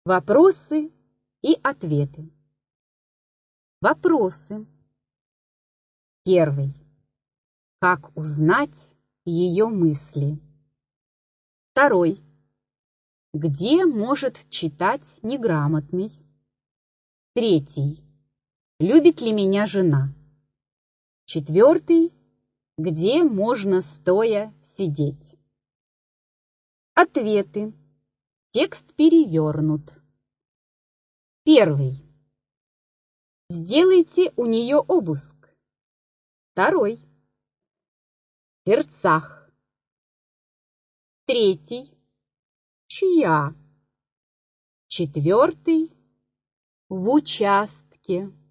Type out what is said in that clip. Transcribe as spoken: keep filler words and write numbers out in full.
Вопросы и ответы. Вопросы. Первый. Как узнать ее мысли? Второй. Где может читать неграмотный? Третий. Любит ли меня жена? Четвертый. Где можно стоя сидеть? Ответы. Текст перевернут. Первый. Сделайте у нее обыск. Второй. В сердцах. Третий. Чья? Четвертый. В участке.